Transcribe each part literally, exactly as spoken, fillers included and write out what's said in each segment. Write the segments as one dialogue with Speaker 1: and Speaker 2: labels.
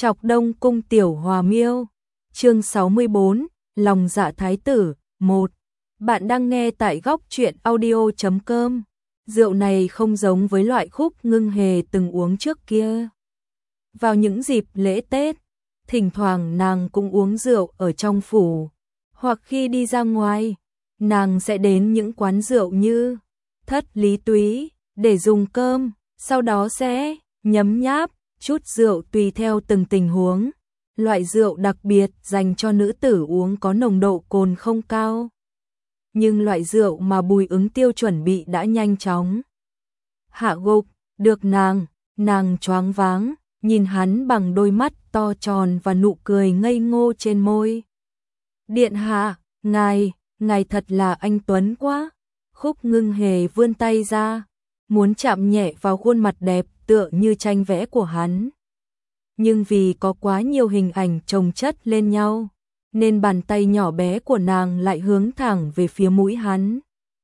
Speaker 1: Chọc Đông Cung Tiểu Hòa Miêu, chương sáu mươi bốn, Lòng Dạ Thái Tử, một. Bạn đang nghe tại góc truyện audio chấm com. Rượu này không giống với loại Khúc Ngưng Hề từng uống trước kia. Vào những dịp lễ Tết, thỉnh thoảng nàng cũng uống rượu ở trong phủ, hoặc khi đi ra ngoài, nàng sẽ đến những quán rượu như Thất Lý Túy để dùng cơm, sau đó sẽ nhấm nháp chút rượu tùy theo từng tình huống. Loại rượu đặc biệt dành cho nữ tử uống có nồng độ cồn không cao. Nhưng loại rượu mà Bùi Ứng Tiêu chuẩn bị đã nhanh chóng hạ gục được nàng, nàng choáng váng, nhìn hắn bằng đôi mắt to tròn và nụ cười ngây ngô trên môi. Điện hạ, ngài, ngài thật là anh tuấn quá. Khúc Ngưng Hề vươn tay ra, muốn chạm nhẹ vào khuôn mặt đẹp tựa như tranh vẽ của hắn. Nhưng vì có quá nhiều hình ảnh chồng chất lên nhau, nên bàn tay nhỏ bé của nàng lại hướng thẳng về phía mũi hắn.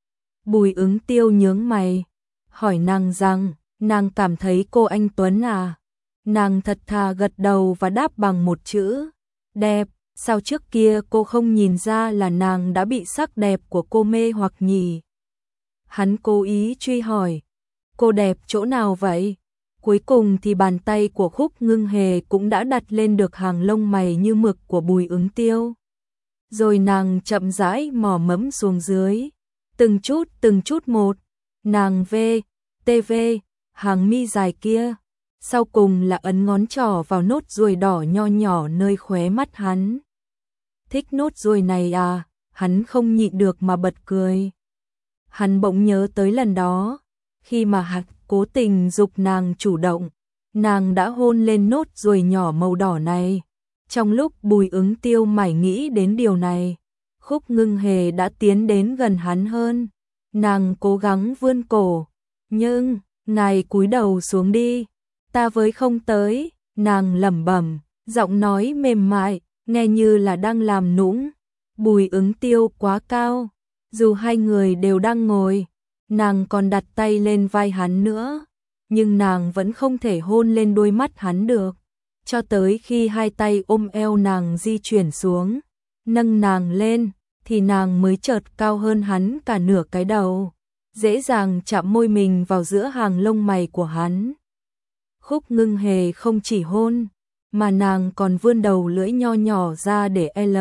Speaker 1: Bùi Ứng Tiêu nhướng mày, hỏi nàng rằng, nàng cảm thấy cô anh tuấn à? Nàng thật thà gật đầu và đáp bằng một chữ, đẹp. Sao trước kia cô không nhìn ra là nàng đã bị sắc đẹp của cô mê hoặc nhỉ? Hắn cố ý truy hỏi, cô đẹp chỗ nào vậy? Cuối cùng thì bàn tay của Khúc Ngưng Hề cũng đã đặt lên được hàng lông mày như mực của Bùi Ứng Tiêu. Rồi nàng chậm rãi mò mẫm xuống dưới, từng chút từng chút một, nàng vê, tê vê, hàng mi dài kia. Sau cùng là ấn ngón trỏ vào nốt ruồi đỏ nho nhỏ nơi khóe mắt hắn. Thích nốt ruồi này à? Hắn không nhịn được mà bật cười. Hắn bỗng nhớ tới lần đó, khi mà Hạc cố tình giục nàng chủ động, nàng đã hôn lên nốt ruồi nhỏ màu đỏ này. Trong lúc Bùi Ứng Tiêu mải nghĩ đến điều này, Khúc Ngưng Hề đã tiến đến gần hắn hơn. Nàng cố gắng vươn cổ, nhưng, ngài cúi đầu xuống đi, ta với không tới, nàng lẩm bẩm, giọng nói mềm mại, nghe như là đang làm nũng. Bùi Ứng Tiêu quá cao, dù hai người đều đang ngồi, nàng còn đặt tay lên vai hắn nữa, nhưng nàng vẫn không thể hôn lên đôi mắt hắn được, cho tới khi hai tay ôm eo nàng di chuyển xuống, nâng nàng lên, thì nàng mới chợt cao hơn hắn cả nửa cái đầu, dễ dàng chạm môi mình vào giữa hàng lông mày của hắn. Khúc Ngưng Hề không chỉ hôn, mà nàng còn vươn đầu lưỡi nho nhỏ ra để L,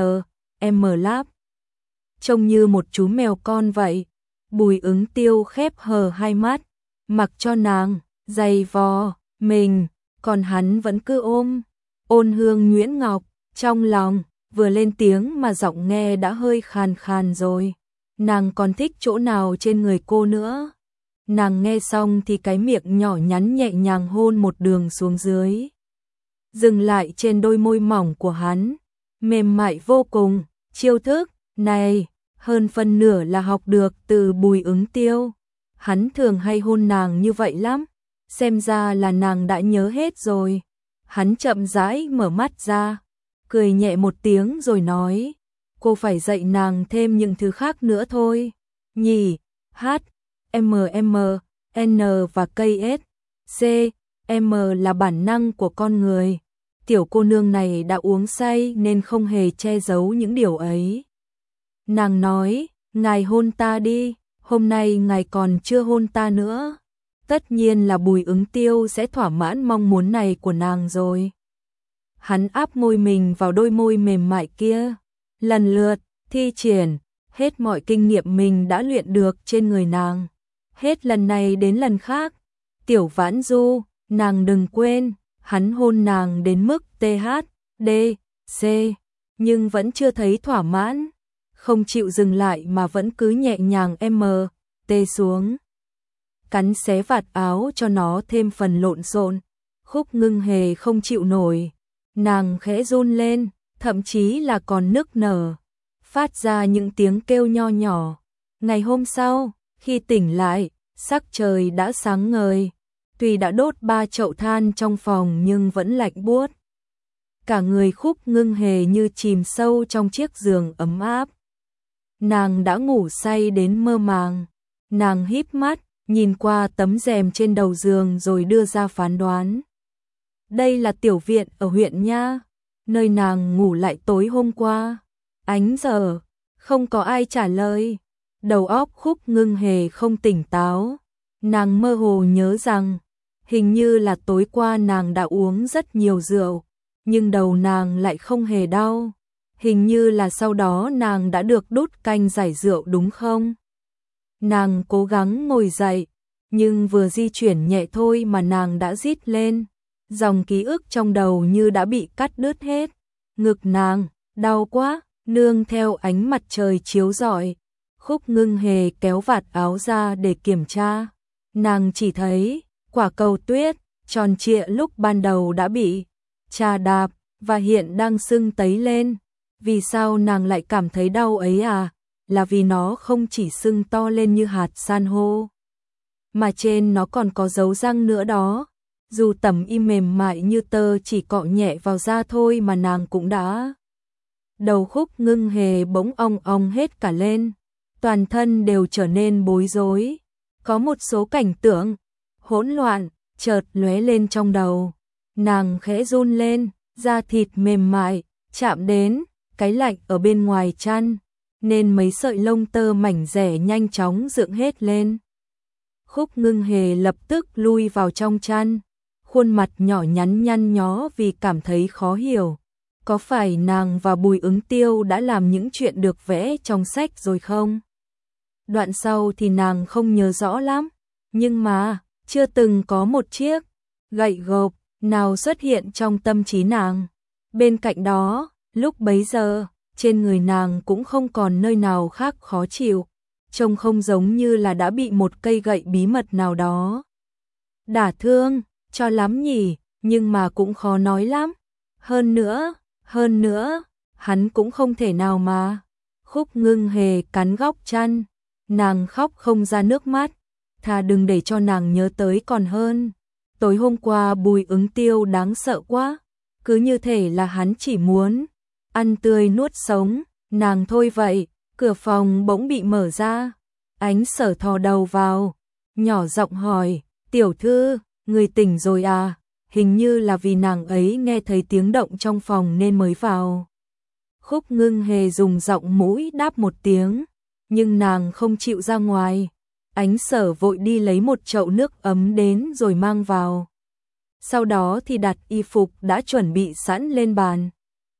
Speaker 1: M láp. Trông như một chú mèo con vậy. Bùi Ứng Tiêu khép hờ hai mắt, mặc cho nàng giày vò mình, còn hắn vẫn cứ ôm, ôn hương nhuyễn ngọc, trong lòng vừa lên tiếng mà giọng nghe đã hơi khàn khàn rồi. Nàng còn thích chỗ nào trên người cô nữa? Nàng nghe xong thì cái miệng nhỏ nhắn nhẹ nhàng hôn một đường xuống dưới, dừng lại trên đôi môi mỏng của hắn, mềm mại vô cùng. Chiêu thức này hơn phân nửa là học được từ Bùi Ứng Tiêu. Hắn thường hay hôn nàng như vậy lắm, xem ra là nàng đã nhớ hết rồi. Hắn chậm rãi mở mắt ra, cười nhẹ một tiếng rồi nói, cô phải dạy nàng thêm những thứ khác nữa thôi, nhỉ? H, M, M, N và K, S, C, M là bản năng của con người. Tiểu cô nương này đã uống say nên không hề che giấu những điều ấy. Nàng nói, ngài hôn ta đi, hôm nay ngài còn chưa hôn ta nữa. Tất nhiên là Bùi Ứng Tiêu sẽ thỏa mãn mong muốn này của nàng rồi. Hắn áp môi mình vào đôi môi mềm mại kia, lần lượt thi triển hết mọi kinh nghiệm mình đã luyện được trên người nàng. Hết lần này đến lần khác. Tiểu Vãn Du, nàng đừng quên, hắn hôn nàng đến mức T H, D, C, nhưng vẫn chưa thấy thỏa mãn. Không chịu dừng lại mà vẫn cứ nhẹ nhàng M, T xuống, cắn xé vạt áo cho nó thêm phần lộn xộn. Khúc Ngưng Hề không chịu nổi, nàng khẽ run lên, thậm chí là còn nức nở, phát ra những tiếng kêu nho nhỏ. Ngày hôm sau, khi tỉnh lại, sắc trời đã sáng ngời, tuy đã đốt ba chậu than trong phòng nhưng vẫn lạnh buốt. Cả người Khúc Ngưng Hề như chìm sâu trong chiếc giường ấm áp. Nàng đã ngủ say đến mơ màng. Nàng híp mắt, nhìn qua tấm rèm trên đầu giường rồi đưa ra phán đoán. Đây là tiểu viện ở huyện nha, nơi nàng ngủ lại tối hôm qua. Ánh giờ, không có ai trả lời. Đầu óc Khúc Ngưng Hề không tỉnh táo. Nàng mơ hồ nhớ rằng, hình như là tối qua nàng đã uống rất nhiều rượu, nhưng đầu nàng lại không hề đau. Hình như là sau đó nàng đã được đút canh giải rượu đúng không? Nàng cố gắng ngồi dậy, nhưng vừa di chuyển nhẹ thôi mà nàng đã rít lên. Dòng ký ức trong đầu như đã bị cắt đứt hết. Ngực nàng, đau quá, nương theo ánh mặt trời chiếu rọi. Khúc Ngưng Hề kéo vạt áo ra để kiểm tra. Nàng chỉ thấy quả cầu tuyết tròn trịa lúc ban đầu đã bị chà đạp và hiện đang sưng tấy lên. Vì sao nàng lại cảm thấy đau ấy à? Là vì nó không chỉ sưng to lên như hạt san hô, mà trên nó còn có dấu răng nữa đó. Dù tẩm y mềm mại như tơ chỉ cọ nhẹ vào da thôi mà nàng cũng đã. Đầu Khúc Ngưng Hề bỗng ong ong hết cả lên, toàn thân đều trở nên bối rối. Có một số cảnh tượng hỗn loạn chợt lóe lên trong đầu. Nàng khẽ run lên, da thịt mềm mại chạm đến cái lạnh ở bên ngoài chăn, nên mấy sợi lông tơ mảnh rẻ nhanh chóng dựng hết lên. Khúc Ngưng Hề lập tức lui vào trong chăn, khuôn mặt nhỏ nhắn nhăn nhó vì cảm thấy khó hiểu. Có phải nàng và Bùi Ứng Tiêu đã làm những chuyện được vẽ trong sách rồi không? Đoạn sau thì nàng không nhớ rõ lắm, nhưng mà chưa từng có một chiếc gậy gộc nào xuất hiện trong tâm trí nàng. Bên cạnh đó, lúc bấy giờ, trên người nàng cũng không còn nơi nào khác khó chịu, trông không giống như là đã bị một cây gậy bí mật nào đó đả thương cho lắm nhỉ, nhưng mà cũng khó nói lắm. Hơn nữa, hơn nữa, hắn cũng không thể nào mà. Khúc Ngưng Hề cắn góc chăn, nàng khóc không ra nước mắt, thà đừng để cho nàng nhớ tới còn hơn. Tối hôm qua Bùi Ứng Tiêu đáng sợ quá, cứ như thể là hắn chỉ muốn ăn tươi nuốt sống nàng thôi vậy. Cửa phòng bỗng bị mở ra, Ánh Sở thò đầu vào, nhỏ giọng hỏi, tiểu thư, người tỉnh rồi à? Hình như là vì nàng ấy nghe thấy tiếng động trong phòng nên mới vào. Khúc Ngưng Hề dùng giọng mũi đáp một tiếng, nhưng nàng không chịu ra ngoài. Ánh Sở vội đi lấy một chậu nước ấm đến rồi mang vào. Sau đó thì đặt y phục đã chuẩn bị sẵn lên bàn.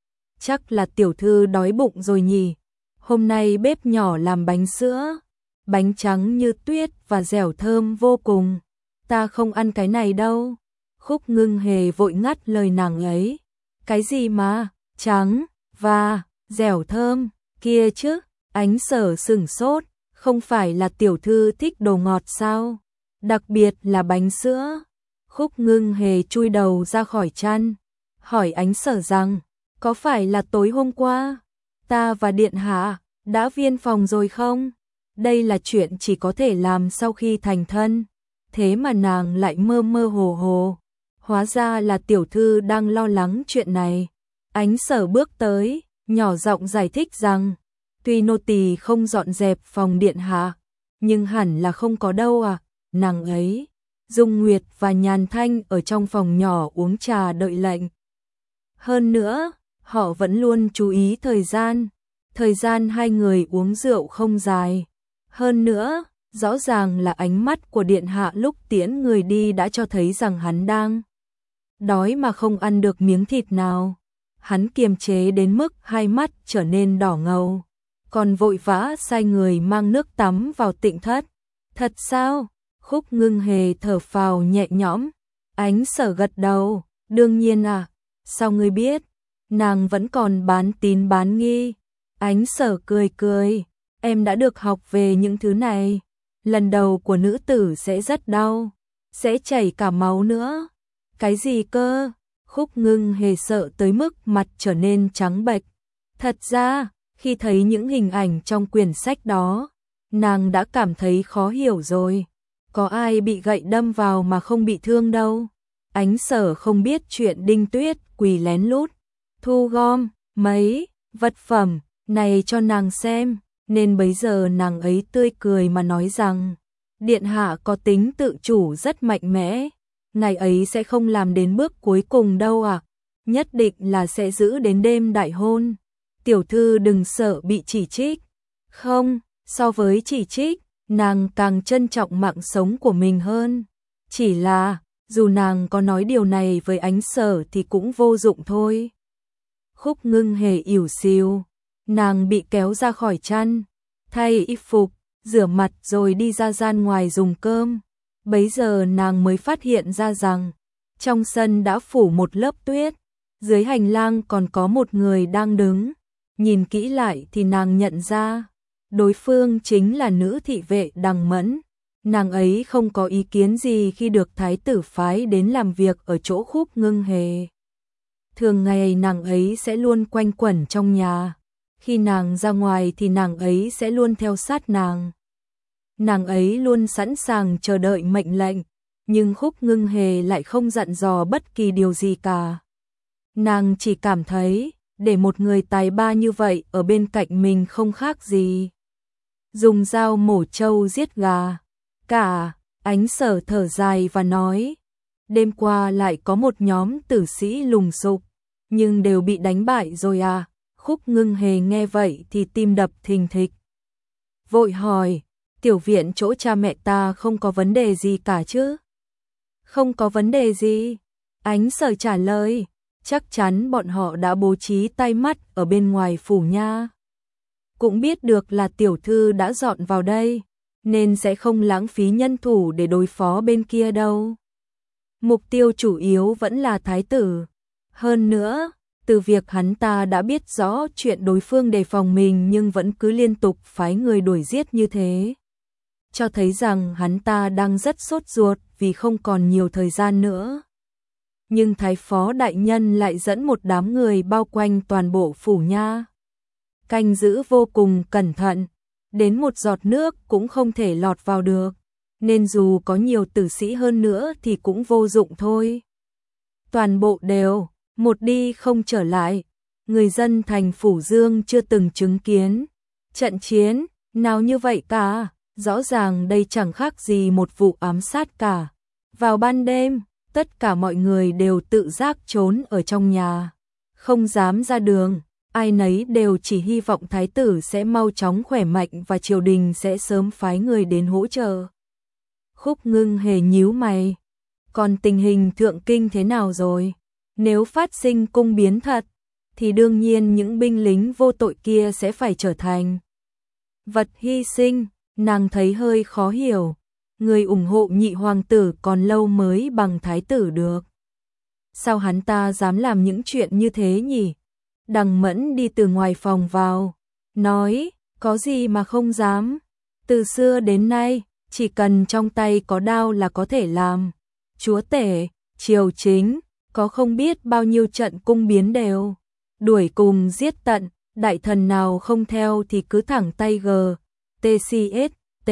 Speaker 1: Chắc là tiểu thư đói bụng rồi nhỉ? Hôm nay bếp nhỏ làm bánh sữa, bánh trắng như tuyết và dẻo thơm vô cùng. Ta không ăn cái này đâu. Khúc Ngưng Hề vội ngắt lời nàng ấy. Cái gì mà, trắng, và, dẻo thơm, kia chứ? Ánh Sở sửng sốt, không phải là tiểu thư thích đồ ngọt sao? Đặc biệt là bánh sữa. Khúc Ngưng Hề chui đầu ra khỏi chăn, hỏi Ánh Sở rằng, có phải là tối hôm qua, ta và Điện Hạ đã viên phòng rồi không? Đây là chuyện chỉ có thể làm sau khi thành thân. Thế mà nàng lại mơ mơ hồ hồ. Hóa ra là tiểu thư đang lo lắng chuyện này. Ánh Sở bước tới, nhỏ giọng giải thích rằng, tuy nô tỳ không dọn dẹp phòng Điện Hạ, nhưng hẳn là không có đâu à. Nàng ấy, Dung Nguyệt và Nhàn Thanh ở trong phòng nhỏ uống trà đợi lệnh. Hơn nữa, họ vẫn luôn chú ý thời gian. Thời gian hai người uống rượu không dài. Hơn nữa, rõ ràng là ánh mắt của Điện Hạ lúc tiễn người đi đã cho thấy rằng hắn đang đói mà không ăn được miếng thịt nào. Hắn kiềm chế đến mức hai mắt trở nên đỏ ngầu, còn vội vã sai người mang nước tắm vào tịnh thất. Thật sao? Khúc Ngưng Hề thở phào nhẹ nhõm. Ánh Sở gật đầu, đương nhiên à, sao ngươi biết? Nàng vẫn còn bán tín bán nghi. Ánh Sở cười cười, em đã được học về những thứ này. Lần đầu của nữ tử sẽ rất đau, sẽ chảy cả máu nữa. Cái gì cơ? Khúc Ngưng Hề sợ tới mức mặt trở nên trắng bệch. Thật ra, khi thấy những hình ảnh trong quyển sách đó, nàng đã cảm thấy khó hiểu rồi. Có ai bị gậy đâm vào mà không bị thương đâu. Ánh Sở không biết chuyện Đinh Tuyết quỳ lén lút thu gom mấy vật phẩm này cho nàng xem, nên bấy giờ nàng ấy tươi cười mà nói rằng, Điện Hạ có tính tự chủ rất mạnh mẽ. ngày ấy sẽ không làm đến bước cuối cùng đâu ạ. À? Nhất định là sẽ giữ đến đêm đại hôn. Tiểu thư đừng sợ bị chỉ trích. Không, so với chỉ trích, nàng càng trân trọng mạng sống của mình hơn. Chỉ là, dù nàng có nói điều này với Ánh Sở thì cũng vô dụng thôi. Khúc Ngưng Hề ỉu xìu, nàng bị kéo ra khỏi chăn, thay y phục, rửa mặt rồi đi ra gian ngoài dùng cơm. Bấy giờ nàng mới phát hiện ra rằng, trong sân đã phủ một lớp tuyết, dưới hành lang còn có một người đang đứng. Nhìn kỹ lại thì nàng nhận ra, đối phương chính là nữ thị vệ Đằng Mẫn. Nàng ấy không có ý kiến gì khi được thái tử phái đến làm việc ở chỗ Khúc Ngưng Hề. Thường ngày nàng ấy sẽ luôn quanh quẩn trong nhà, khi nàng ra ngoài thì nàng ấy sẽ luôn theo sát nàng. Nàng ấy luôn sẵn sàng chờ đợi mệnh lệnh, nhưng Khúc Ngưng Hề lại không dặn dò bất kỳ điều gì cả. Nàng chỉ cảm thấy, để một người tài ba như vậy ở bên cạnh mình không khác gì dùng dao mổ trâu giết gà. Cả, Ánh Sở thở dài và nói, đêm qua lại có một nhóm tử sĩ lùng sục, nhưng đều bị đánh bại rồi à. Khúc Ngưng Hề nghe vậy thì tim đập thình thịch. Vội hỏi, tiểu viện chỗ cha mẹ ta không có vấn đề gì cả chứ? Không có vấn đề gì. Ánh Sở trả lời, chắc chắn bọn họ đã bố trí tay mắt ở bên ngoài phủ nha. Cũng biết được là tiểu thư đã dọn vào đây, nên sẽ không lãng phí nhân thủ để đối phó bên kia đâu. Mục tiêu chủ yếu vẫn là thái tử. Hơn nữa, từ việc hắn ta đã biết rõ chuyện đối phương đề phòng mình nhưng vẫn cứ liên tục phái người đuổi giết như thế, cho thấy rằng hắn ta đang rất sốt ruột vì không còn nhiều thời gian nữa. Nhưng thái phó đại nhân lại dẫn một đám người bao quanh toàn bộ phủ nha, canh giữ vô cùng cẩn thận, đến một giọt nước cũng không thể lọt vào được, nên dù có nhiều tử sĩ hơn nữa thì cũng vô dụng thôi. Toàn bộ đều một đi không trở lại. Người dân thành Phủ Dương chưa từng chứng kiến trận chiến nào như vậy cả. Rõ ràng đây chẳng khác gì một vụ ám sát cả. Vào ban đêm, tất cả mọi người đều tự giác trốn ở trong nhà, không dám ra đường. Ai nấy đều chỉ hy vọng thái tử sẽ mau chóng khỏe mạnh và triều đình sẽ sớm phái người đến hỗ trợ. Khúc Ngưng Hề nhíu mày. Còn tình hình thượng kinh thế nào rồi? Nếu phát sinh cung biến thật, thì đương nhiên những binh lính vô tội kia sẽ phải trở thành vật hy sinh. Nàng thấy hơi khó hiểu. Người ủng hộ nhị hoàng tử còn lâu mới bằng thái tử được. Sao hắn ta dám làm những chuyện như thế nhỉ? Đằng Mẫn đi từ ngoài phòng vào, nói, có gì mà không dám. Từ xưa đến nay, chỉ cần trong tay có đao là có thể làm chúa tể, triều chính, có không biết bao nhiêu trận cung biến đều đuổi cùng giết tận, đại thần nào không theo thì cứ thẳng tay gờ, tê xê ét, t.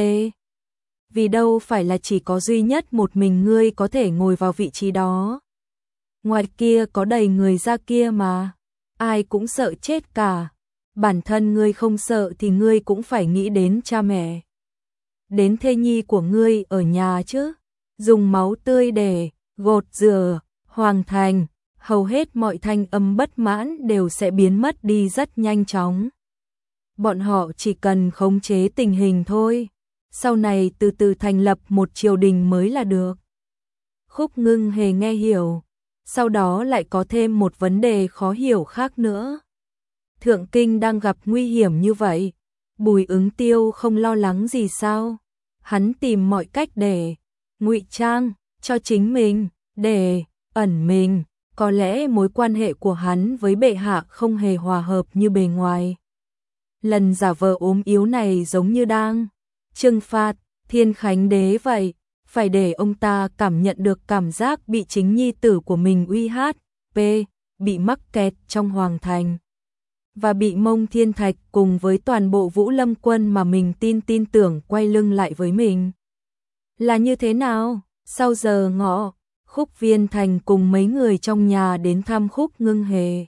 Speaker 1: Vì đâu phải là chỉ có duy nhất một mình ngươi có thể ngồi vào vị trí đó. Ngoài kia có đầy người ra kia mà, ai cũng sợ chết cả. Bản thân ngươi không sợ thì ngươi cũng phải nghĩ đến cha mẹ, đến thê nhi của ngươi ở nhà chứ. Dùng máu tươi để gột rửa hoàng thành, hầu hết mọi thanh âm bất mãn đều sẽ biến mất đi rất nhanh chóng. Bọn họ chỉ cần khống chế tình hình thôi, sau này từ từ thành lập một triều đình mới là được. Khúc Ngưng Hề nghe hiểu, sau đó lại có thêm một vấn đề khó hiểu khác nữa. Thượng kinh đang gặp nguy hiểm như vậy, Bùi Ứng Tiêu không lo lắng gì sao? Hắn tìm mọi cách để ngụy trang cho chính mình, để ẩn mình. Có lẽ mối quan hệ của hắn với bệ hạ không hề hòa hợp như bề ngoài. Lần giả vờ ốm yếu này giống như đang trừng phạt Thiên Khánh Đế vậy, phải để ông ta cảm nhận được cảm giác bị chính nhi tử của mình uy hát, p, bị mắc kẹt trong hoàng thành, và bị Mông Thiên Thạch cùng với toàn bộ Vũ Lâm quân mà mình tin tin tưởng quay lưng lại với mình. Là như thế nào? Sau giờ ngọ, Khúc Viên Thành cùng mấy người trong nhà đến thăm Khúc Ngưng Hề.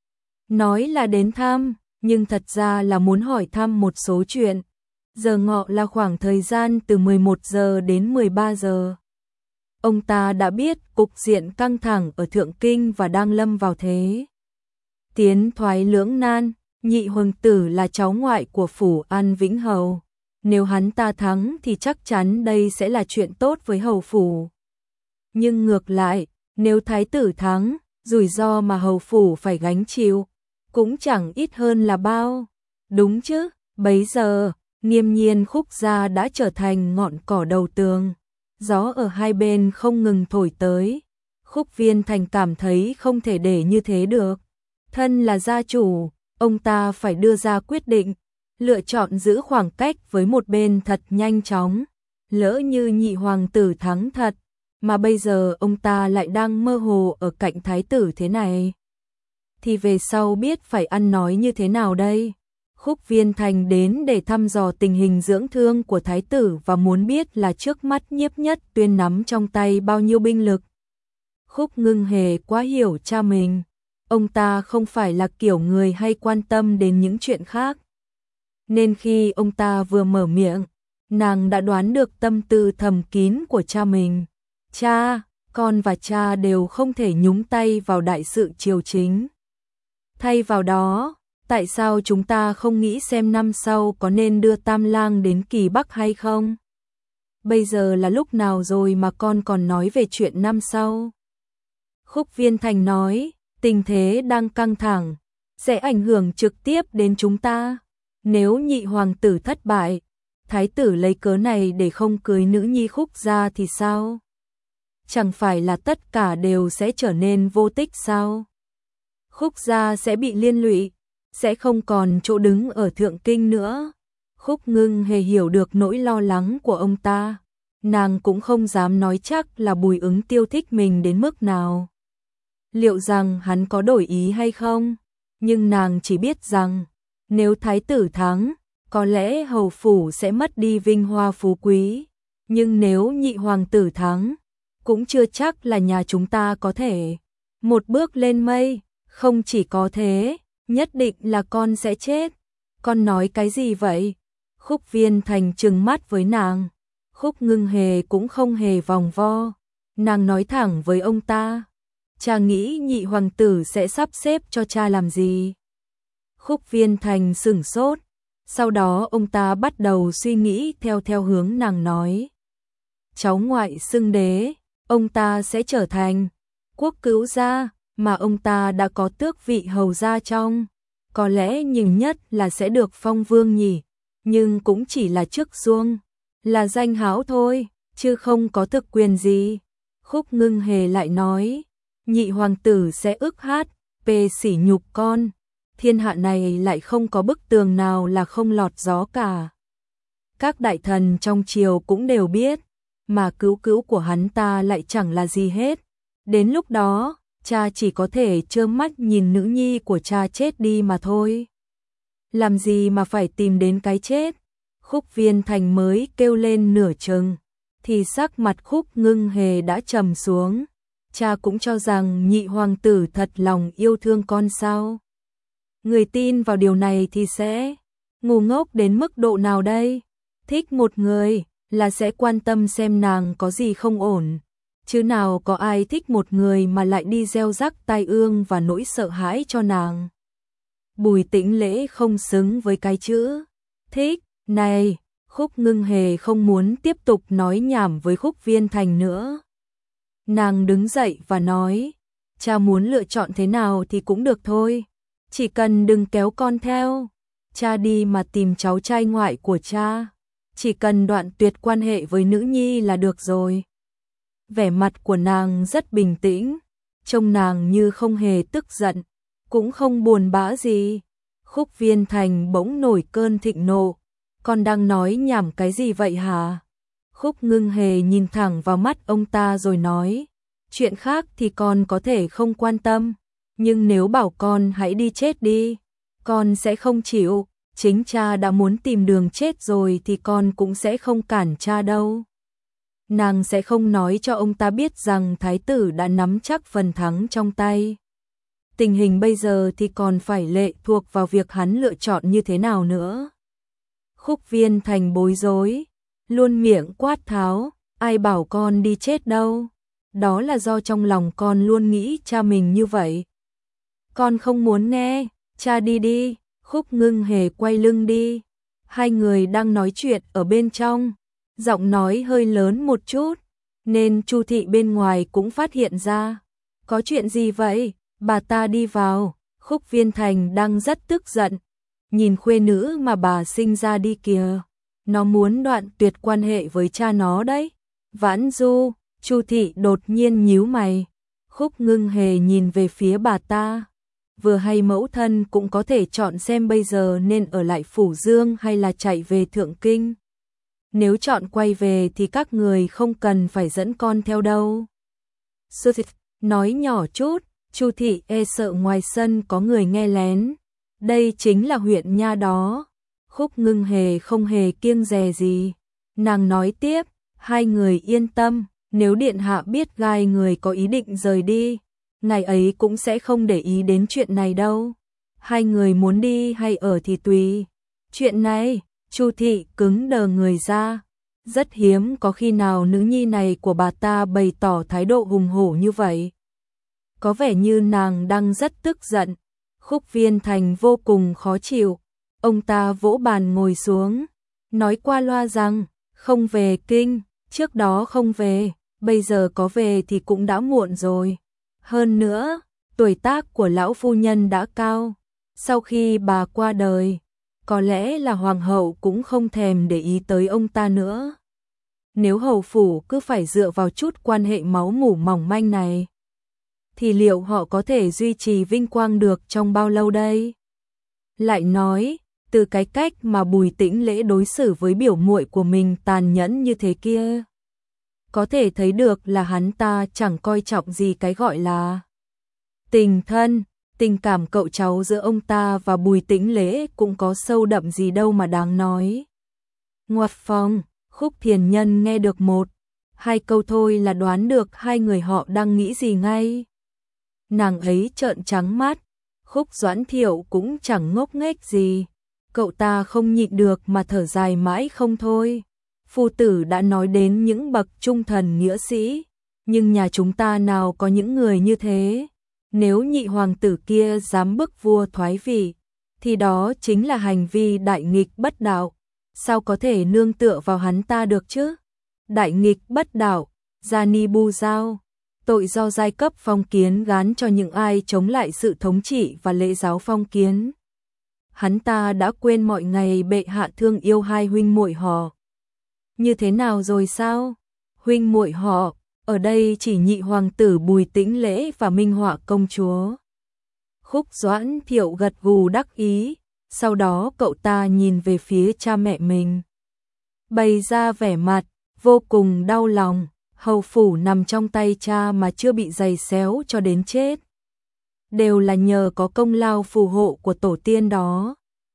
Speaker 1: Nói là đến thăm, nhưng thật ra là muốn hỏi thăm một số chuyện. Giờ ngọ là khoảng thời gian từ mười một giờ đến mười ba giờ. Ông ta đã biết cục diện căng thẳng ở Thượng Kinh và đang lâm vào thế tiến thoái lưỡng nan. Nhị hoàng tử là cháu ngoại của Phủ An Vĩnh Hầu. Nếu hắn ta thắng thì chắc chắn đây sẽ là chuyện tốt với hầu phủ. Nhưng ngược lại, nếu thái tử thắng, rủi ro mà hầu phủ phải gánh chịu cũng chẳng ít hơn là bao. Đúng chứ, bấy giờ, Nghiêm Nhiên Khúc gia đã trở thành ngọn cỏ đầu tường. Gió ở hai bên không ngừng thổi tới. Khúc Viên Thành cảm thấy không thể để như thế được. Thân là gia chủ, ông ta phải đưa ra quyết định, lựa chọn giữ khoảng cách với một bên thật nhanh chóng. Lỡ như nhị hoàng tử thắng thật, mà bây giờ ông ta lại đang mơ hồ ở cạnh thái tử thế này, thì về sau biết phải ăn nói như thế nào đây? Khúc Viên Thành đến để thăm dò tình hình dưỡng thương của thái tử và muốn biết là trước mắt Nhiếp Nhất Tuyên nắm trong tay bao nhiêu binh lực. Khúc Ngưng Hề quá hiểu cha mình, ông ta không phải là kiểu người hay quan tâm đến những chuyện khác. Nên khi ông ta vừa mở miệng, nàng đã đoán được tâm tư thầm kín của cha mình. Cha, con và cha đều không thể nhúng tay vào đại sự triều chính. Thay vào đó, tại sao chúng ta không nghĩ xem năm sau có nên đưa Tam Lang đến Kỳ Bắc hay không? Bây giờ là lúc nào rồi mà con còn nói về chuyện năm sau? Khúc Viên Thành nói, tình thế đang căng thẳng, sẽ ảnh hưởng trực tiếp đến chúng ta. Nếu nhị hoàng tử thất bại, thái tử lấy cớ này để không cưới nữ nhi Khúc gia thì sao? Chẳng phải là tất cả đều sẽ trở nên vô tích sao? Khúc gia sẽ bị liên lụy, sẽ không còn chỗ đứng ở Thượng Kinh nữa. Khúc Ngưng Hề hiểu được nỗi lo lắng của ông ta. Nàng cũng không dám nói chắc là Bùi Ứng Tiêu thích mình đến mức nào. Liệu rằng hắn có đổi ý hay không? Nhưng nàng chỉ biết rằng, nếu thái tử thắng, có lẽ hầu phủ sẽ mất đi vinh hoa phú quý. Nhưng nếu nhị hoàng tử thắng, cũng chưa chắc là nhà chúng ta có thể một bước lên mây. Không chỉ có thế, nhất định là con sẽ chết. Con nói cái gì vậy? Khúc Viên Thành trừng mắt với nàng. Khúc Ngưng Hề cũng không hề vòng vo. Nàng nói thẳng với ông ta. Cha nghĩ nhị hoàng tử sẽ sắp xếp cho cha làm gì? Khúc Viên Thành sửng sốt. Sau đó ông ta bắt đầu suy nghĩ theo theo hướng nàng nói. Cháu ngoại xưng đế, ông ta sẽ trở thành quốc cứu gia, mà ông ta đã có tước vị hầu gia trong. Có lẽ nhìn nhất là sẽ được phong vương nhỉ, nhưng cũng chỉ là chức xuông, là danh hão thôi, chứ không có thực quyền gì. Khúc Ngưng Hề lại nói, nhị hoàng tử sẽ ức hát, pê sỉ nhục con. Thiên hạ này lại không có bức tường nào là không lọt gió cả. Các đại thần trong triều cũng đều biết, mà cứu cứu của hắn ta lại chẳng là gì hết. Đến lúc đó, cha chỉ có thể trơ mắt nhìn nữ nhi của cha chết đi mà thôi. Làm gì mà phải tìm đến cái chết? Khúc Viên Thành mới kêu lên nửa chừng, thì sắc mặt Khúc Ngưng Hề đã trầm xuống. Cha cũng cho rằng nhị hoàng tử thật lòng yêu thương con sao? Người tin vào điều này thì sẽ ngu ngốc đến mức độ nào đây? Thích một người là sẽ quan tâm xem nàng có gì không ổn, chứ nào có ai thích một người mà lại đi gieo rắc tai ương và nỗi sợ hãi cho nàng. Bùi Tĩnh Lễ không xứng với cái chữ thích này. Khúc Ngưng Hề không muốn tiếp tục nói nhảm với Khúc Viên Thành nữa. Nàng đứng dậy và nói, cha muốn lựa chọn thế nào thì cũng được thôi, chỉ cần đừng kéo con theo. Cha đi mà tìm cháu trai ngoại của cha, chỉ cần đoạn tuyệt quan hệ với nữ nhi là được rồi. Vẻ mặt của nàng rất bình tĩnh, trông nàng như không hề tức giận, cũng không buồn bã gì. Khúc Viên Thành bỗng nổi cơn thịnh nộ, con đang nói nhảm cái gì vậy hả? Khúc Ngưng Hề nhìn thẳng vào mắt ông ta rồi nói, chuyện khác thì con có thể không quan tâm, nhưng nếu bảo con hãy đi chết đi, con sẽ không chịu. Chính cha đã muốn tìm đường chết rồi thì con cũng sẽ không cản cha đâu. Nàng sẽ không nói cho ông ta biết rằng thái tử đã nắm chắc phần thắng trong tay. Tình hình bây giờ thì còn phải lệ thuộc vào việc hắn lựa chọn như thế nào nữa. Khúc Viên Thành bối rối, luôn miệng quát tháo, ai bảo con đi chết đâu. đó là do trong lòng con luôn nghĩ cha mình như vậy. Con không muốn nghe, cha đi đi. Khúc Ngưng Hề quay lưng đi. Hai người đang nói chuyện ở bên trong, giọng nói hơi lớn một chút, nên Chu thị bên ngoài cũng phát hiện ra. Có chuyện gì vậy? Bà ta đi vào. Khúc Viên Thành đang rất tức giận, nhìn khuê nữ mà bà sinh ra đi kìa. Nó muốn đoạn tuyệt quan hệ với cha nó đấy. Vãn Du, Chu thị đột nhiên nhíu mày. Khúc Ngưng Hề nhìn về phía bà ta. Vừa hay mẫu thân cũng có thể chọn xem bây giờ nên ở lại Phủ Dương hay là chạy về Thượng Kinh. Nếu chọn quay về thì các người không cần phải dẫn con theo đâu. Sư thịt, nói nhỏ chút, Chu thị e sợ ngoài sân có người nghe lén. Đây chính là huyện nha đó. Khúc Ngưng Hề không hề kiêng dè gì. Nàng nói tiếp, hai người yên tâm, nếu điện hạ biết gai người có ý định rời đi, ngày ấy cũng sẽ không để ý đến chuyện này đâu. Hai người muốn đi hay ở thì tùy. Chuyện này, Chu thị cứng đờ người ra. Rất hiếm có khi nào nữ nhi này của bà ta bày tỏ thái độ hùng hổ như vậy. Có vẻ như nàng đang rất tức giận. Khúc Viên Thành vô cùng khó chịu. Ông ta vỗ bàn ngồi xuống, nói qua loa rằng không về kinh, trước đó không về, bây giờ có về thì cũng đã muộn rồi. Hơn nữa, tuổi tác của lão phu nhân đã cao. Sau khi bà qua đời, có lẽ là hoàng hậu cũng không thèm để ý tới ông ta nữa. Nếu hầu phủ cứ phải dựa vào chút quan hệ máu mủ mỏng manh này, thì liệu họ có thể duy trì vinh quang được trong bao lâu đây? Lại nói, từ cái cách mà Bùi Tĩnh Lễ đối xử với biểu muội của mình tàn nhẫn như thế kia, có thể thấy được là hắn ta chẳng coi trọng gì cái gọi là tình thân. Tình cảm cậu cháu giữa ông ta và Bùi Tĩnh Lễ cũng có sâu đậm gì đâu mà đáng nói. Ngoặt phòng, Khúc Thiền Nhân nghe được một, hai câu thôi là đoán được hai người họ đang nghĩ gì ngay. Nàng ấy trợn trắng mắt, Khúc Doãn Thiệu cũng chẳng ngốc nghếch gì. Cậu ta không nhịn được mà thở dài mãi không thôi. Phu tử đã nói đến những bậc trung thần nghĩa sĩ, nhưng nhà chúng ta nào có những người như thế. Nếu nhị hoàng tử kia dám bức vua thoái vị, thì đó chính là hành vi đại nghịch bất đạo. Sao có thể nương tựa vào hắn ta được chứ? Đại nghịch bất đạo, gia ni bu giao, tội do giai cấp phong kiến gán cho những ai chống lại sự thống trị và lễ giáo phong kiến. Hắn ta đã quên mọi ngày bệ hạ thương yêu hai huynh muội họ. Như thế nào rồi sao? Huynh muội họ, ở đây chỉ nhị hoàng tử Bùi Tĩnh Lễ và Minh Họa công chúa. Khúc Doãn Thiệu gật gù đắc ý, sau đó cậu ta nhìn về phía cha mẹ mình, bày ra vẻ mặt vô cùng đau lòng. Hầu phủ nằm trong tay cha mà chưa bị giày xéo cho đến chết, đều là nhờ có công lao phù hộ của tổ tiên đó.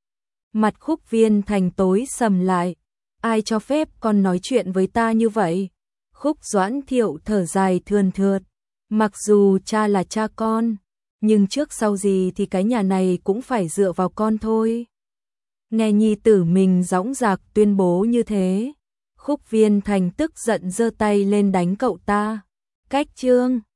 Speaker 1: Mặt Khúc Viên Thành tối sầm lại, ai cho phép con nói chuyện với ta như vậy? Khúc Doãn Thiệu thở dài thườn thượt, mặc dù cha là cha con, nhưng trước sau gì thì cái nhà này cũng phải dựa vào con thôi. Nghe nhi tử mình dõng dạc tuyên bố như thế, Khúc Viên Thành tức giận giơ tay lên đánh cậu ta. Cách chương